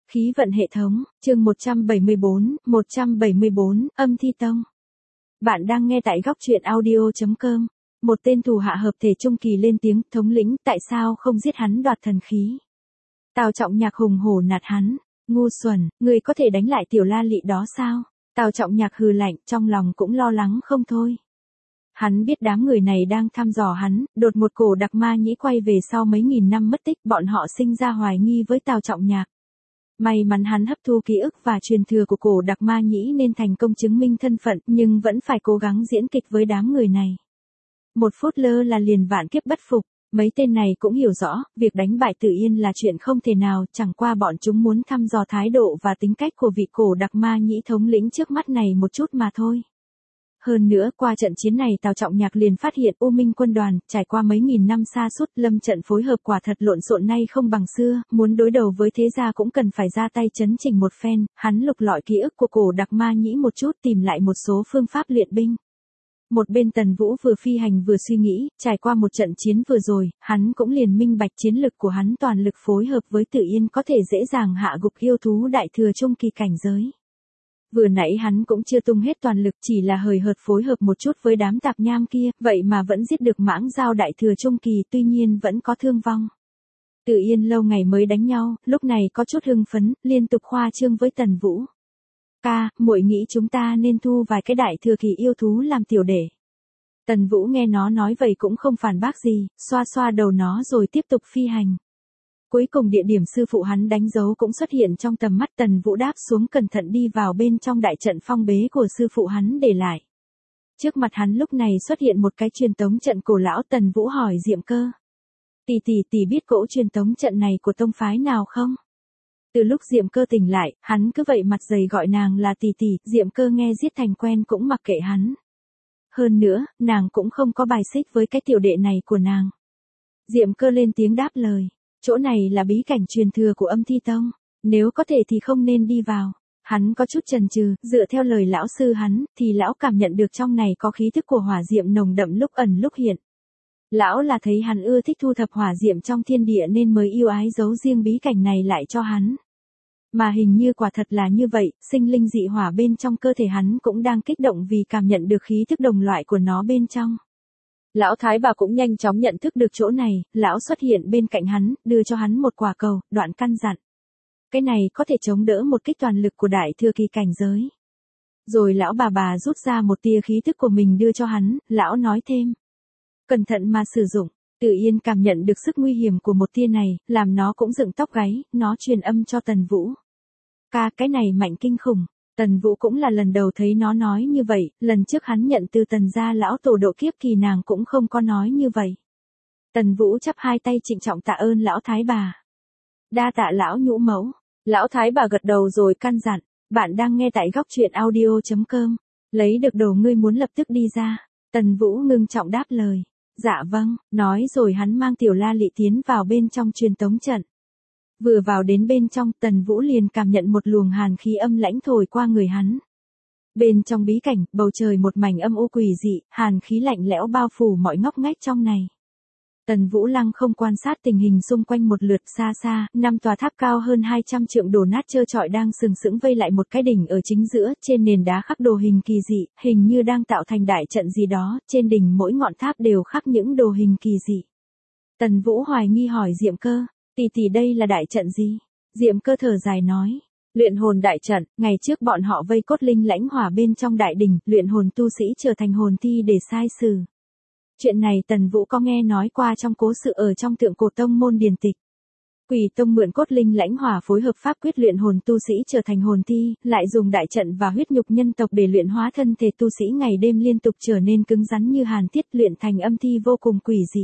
Khí vận hệ thống, chương 174, âm thi tông. Bạn đang nghe tại góc truyện audio.com. Một tên thủ hạ hợp thể trung kỳ lên tiếng, thống lĩnh, tại sao không giết hắn đoạt thần khí? Tào Trọng Nhạc hùng hổ nạt hắn, ngu xuẩn, người có thể đánh lại tiểu la lị đó sao? Tào Trọng Nhạc hừ lạnh, trong lòng cũng lo lắng không thôi. Hắn biết đám người này đang thăm dò hắn, đột một cổ đặc ma nhĩ quay về sau mấy nghìn năm mất tích, bọn họ sinh ra hoài nghi với Tào Trọng Nhạc. May mắn hắn hấp thu ký ức và truyền thừa của cổ đặc ma nhĩ nên thành công chứng minh thân phận, nhưng vẫn phải cố gắng diễn kịch với đám người này. Một phút lơ là liền vạn kiếp bất phục, mấy tên này cũng hiểu rõ, việc đánh bại Tử Yên là chuyện không thể nào, chẳng qua bọn chúng muốn thăm dò thái độ và tính cách của vị cổ đặc ma nhĩ thống lĩnh trước mắt này một chút mà thôi. Hơn nữa, qua trận chiến này Tào Trọng Nhạc liền phát hiện U Minh quân đoàn, trải qua mấy nghìn năm sa sút, lâm trận phối hợp quả thật lộn xộn nay không bằng xưa, muốn đối đầu với thế gia cũng cần phải ra tay chấn chỉnh một phen, hắn lục lọi ký ức của cổ đặc ma nhĩ một chút, tìm lại một số phương pháp luyện binh. Một bên Tần Vũ vừa phi hành vừa suy nghĩ, trải qua một trận chiến vừa rồi, hắn cũng liền minh bạch chiến lực của hắn toàn lực phối hợp với Tử Yên có thể dễ dàng hạ gục yêu thú đại thừa trung kỳ cảnh giới. Vừa nãy hắn cũng chưa tung hết toàn lực, chỉ là hời hợt phối hợp một chút với đám tạp nham kia, vậy mà vẫn giết được mãng giao đại thừa trung kỳ, tuy nhiên vẫn có thương vong. Tử Yên lâu ngày mới đánh nhau, lúc này có chút hưng phấn, liên tục khoa trương với Tần Vũ. Ca, muội nghĩ chúng ta nên thu vài cái đại thừa kỳ yêu thú làm tiểu đệ. Tần Vũ nghe nó nói vậy cũng không phản bác gì, xoa xoa đầu nó rồi tiếp tục phi hành. Cuối cùng địa điểm sư phụ hắn đánh dấu cũng xuất hiện trong tầm mắt, Tần Vũ đáp xuống cẩn thận đi vào bên trong đại trận phong bế của sư phụ hắn để lại. Trước mặt hắn lúc này xuất hiện một cái truyền tống trận cổ lão. Tần Vũ hỏi Diệm Cơ. Tỷ biết cỗ truyền tống trận này của tông phái nào không? Từ lúc Diệm Cơ tỉnh lại, hắn cứ vậy mặt dày gọi nàng là tỷ. Diệm Cơ nghe giết thành quen cũng mặc kệ hắn. Hơn nữa, nàng cũng không có bài xích với cái tiểu đệ này của nàng. Diệm Cơ lên tiếng đáp lời. Chỗ này là bí cảnh truyền thừa của Âm Thi Tông, nếu có thể thì không nên đi vào. Hắn có chút chần chừ, dựa theo lời lão sư hắn, thì lão cảm nhận được trong này có khí thức của hỏa diệm nồng đậm lúc ẩn lúc hiện. Lão là thấy hắn ưa thích thu thập hỏa diệm trong thiên địa nên mới yêu ái giấu riêng bí cảnh này lại cho hắn. Mà hình như quả thật là như vậy, sinh linh dị hỏa bên trong cơ thể hắn cũng đang kích động vì cảm nhận được khí thức đồng loại của nó bên trong. Lão Thái Bà cũng nhanh chóng nhận thức được chỗ này, lão xuất hiện bên cạnh hắn, đưa cho hắn một quả cầu, đoạn căn dặn. Cái này có thể chống đỡ một kích toàn lực của đại thừa kỳ cảnh giới. Rồi lão bà rút ra một tia khí thức của mình đưa cho hắn, lão nói thêm. Cẩn thận mà sử dụng. Tử Yên cảm nhận được sức nguy hiểm của một tia này, làm nó cũng dựng tóc gáy, nó truyền âm cho Tần Vũ. Ca, cái này mạnh kinh khủng. Tần Vũ cũng là lần đầu thấy nó nói như vậy, lần trước hắn nhận từ Tần gia lão tổ độ kiếp kỳ nàng cũng không có nói như vậy. Tần Vũ chắp hai tay trịnh trọng tạ ơn lão Thái Bà. Đa tạ lão nhũ mẫu. Lão Thái Bà gật đầu rồi căn dặn, bạn đang nghe tại góc truyện audio.com, lấy được đồ ngươi muốn lập tức đi ra. Tần Vũ ngưng trọng đáp lời. Dạ vâng, nói rồi hắn mang tiểu la lị tiến vào bên trong truyền tống trận. Vừa vào đến bên trong, Tần Vũ liền cảm nhận một luồng hàn khí âm lãnh thổi qua người hắn. Bên trong bí cảnh, bầu trời một mảnh âm u quỷ dị, hàn khí lạnh lẽo bao phủ mọi ngóc ngách trong này. Tần Vũ lăng không quan sát tình hình xung quanh một lượt, xa xa, 5 tòa tháp cao hơn 200 trượng đổ nát trơ trọi đang sừng sững vây lại một cái đỉnh ở chính giữa, trên nền đá khắc đồ hình kỳ dị, hình như đang tạo thành đại trận gì đó, trên đỉnh mỗi ngọn tháp đều khắc những đồ hình kỳ dị. Tần Vũ hoài nghi hỏi Diệm Cơ. Tỷ đây là đại trận gì? Diệm Cơ thở dài nói. Luyện hồn đại trận, ngày trước bọn họ vây cốt linh lãnh hỏa bên trong đại đỉnh, luyện hồn tu sĩ trở thành hồn thi để sai xử. Chuyện này Tần Vũ có nghe nói qua trong cố sự ở trong Thượng Cổ Tông môn điển tịch. Quỷ Tông mượn cốt linh lãnh hỏa phối hợp pháp quyết luyện hồn tu sĩ trở thành hồn thi, lại dùng đại trận và huyết nhục nhân tộc để luyện hóa thân thể tu sĩ ngày đêm liên tục trở nên cứng rắn như hàn thiết, luyện thành âm thi vô cùng quỷ dị.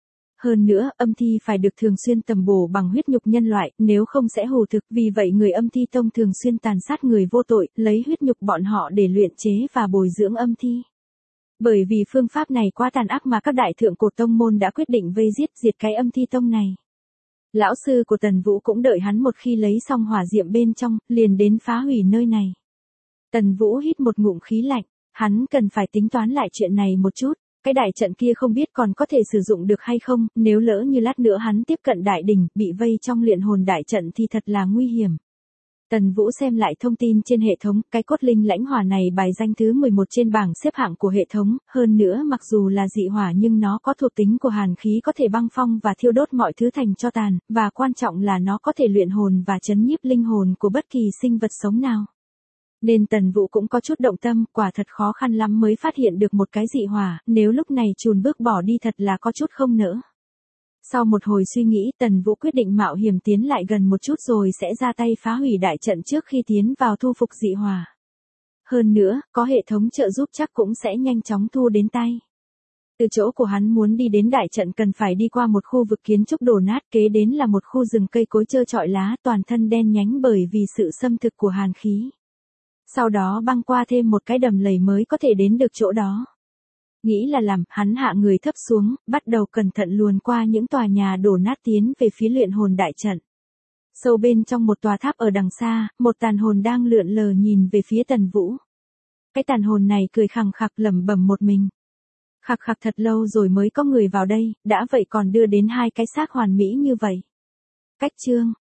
Hơn nữa, âm thi phải được thường xuyên tầm bổ bằng huyết nhục nhân loại, nếu không sẽ hù thực, vì vậy người Âm Thi Tông thường xuyên tàn sát người vô tội, lấy huyết nhục bọn họ để luyện chế và bồi dưỡng âm thi. Bởi vì phương pháp này quá tàn ác mà các đại thượng cổ tông môn đã quyết định vây diệt cái Âm Thi Tông này. Lão sư của Tần Vũ cũng đợi hắn một khi lấy xong hỏa diệm bên trong, liền đến phá hủy nơi này. Tần Vũ hít một ngụm khí lạnh, hắn cần phải tính toán lại chuyện này một chút. Cái đại trận kia không biết còn có thể sử dụng được hay không, nếu lỡ như lát nữa hắn tiếp cận đại đỉnh, bị vây trong luyện hồn đại trận thì thật là nguy hiểm. Tần Vũ xem lại thông tin trên hệ thống, cái cốt linh lãnh hỏa này bài danh thứ 11 trên bảng xếp hạng của hệ thống, hơn nữa mặc dù là dị hỏa nhưng nó có thuộc tính của hàn khí có thể băng phong và thiêu đốt mọi thứ thành tro tàn, và quan trọng là nó có thể luyện hồn và trấn nhiếp linh hồn của bất kỳ sinh vật sống nào. Nên Tần Vũ cũng có chút động tâm, quả thật khó khăn lắm mới phát hiện được một cái dị hỏa, nếu lúc này chùn bước bỏ đi thật là có chút không nỡ. Sau một hồi suy nghĩ, Tần Vũ quyết định mạo hiểm tiến lại gần một chút rồi sẽ ra tay phá hủy đại trận trước khi tiến vào thu phục dị hỏa. Hơn nữa, có hệ thống trợ giúp chắc cũng sẽ nhanh chóng thu đến tay. Từ chỗ của hắn muốn đi đến đại trận cần phải đi qua một khu vực kiến trúc đổ nát, kế đến là một khu rừng cây cối trơ trọi lá toàn thân đen nhánh bởi vì sự xâm thực của hàn khí. Sau đó băng qua thêm một cái đầm lầy mới có thể đến được chỗ đó. Nghĩ là làm, hắn hạ người thấp xuống, bắt đầu cẩn thận luồn qua những tòa nhà đổ nát tiến về phía luyện hồn đại trận. Sâu bên trong một tòa tháp ở đằng xa, một tàn hồn đang lượn lờ nhìn về phía Tần Vũ. Cái tàn hồn này cười khằng khặc lẩm bẩm một mình. Khặc khặc thật lâu rồi mới có người vào đây, đã vậy còn đưa đến hai cái xác hoàn mỹ như vậy. Cách chương